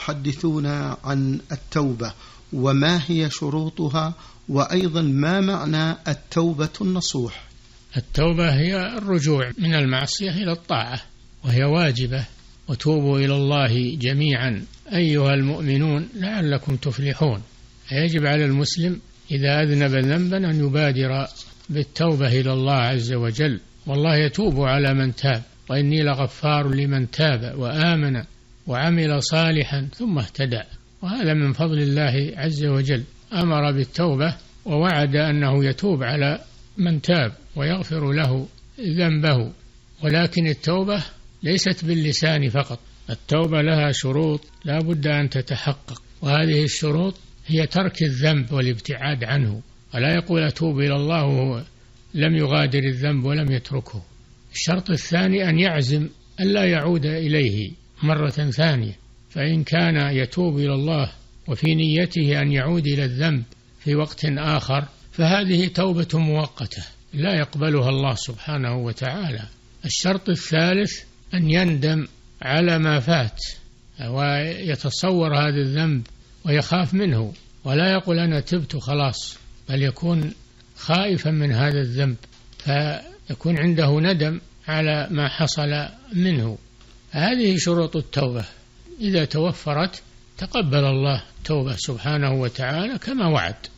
تحدثونا عن التوبة وما هي شروطها، وأيضا ما معنى التوبة النصوح؟ التوبة هي الرجوع من المعصية إلى الطاعة، وهي واجبة. وتوبوا إلى الله جميعا أيها المؤمنون لعلكم تفلحون. يجب على المسلم إذا أذنب ذنبا أن يبادر بالتوبة إلى الله عز وجل، والله يتوب على من تاب، وإني لغفار لمن تاب وآمن وعمل صالحا ثم اهتدى. وهذا من فضل الله عز وجل، أمر بالتوبة ووعد أنه يتوب على من تاب ويغفر له ذنبه. ولكن التوبة ليست باللسان فقط، التوبة لها شروط لا بد أن تتحقق، وهذه الشروط هي ترك الذنب والابتعاد عنه. ولا يقول أتوب إلى الله وهو لم يغادر الذنب ولم يتركه. الشرط الثاني أن يعزم ألا يعود إليه مرة ثانية، فإن كان يتوب إلى الله وفي نيته أن يعود إلى الذنب في وقت آخر فهذه توبة مؤقتة لا يقبلها الله سبحانه وتعالى. الشرط الثالث أن يندم على ما فات ويتصور هذا الذنب ويخاف منه، ولا يقول أنا تبت خلاص، بل يكون خائفا من هذا الذنب، فيكون عنده ندم على ما حصل منه. هذه شروط التوبة، إذا توفرت تقبل الله التوبة سبحانه وتعالى كما وعد.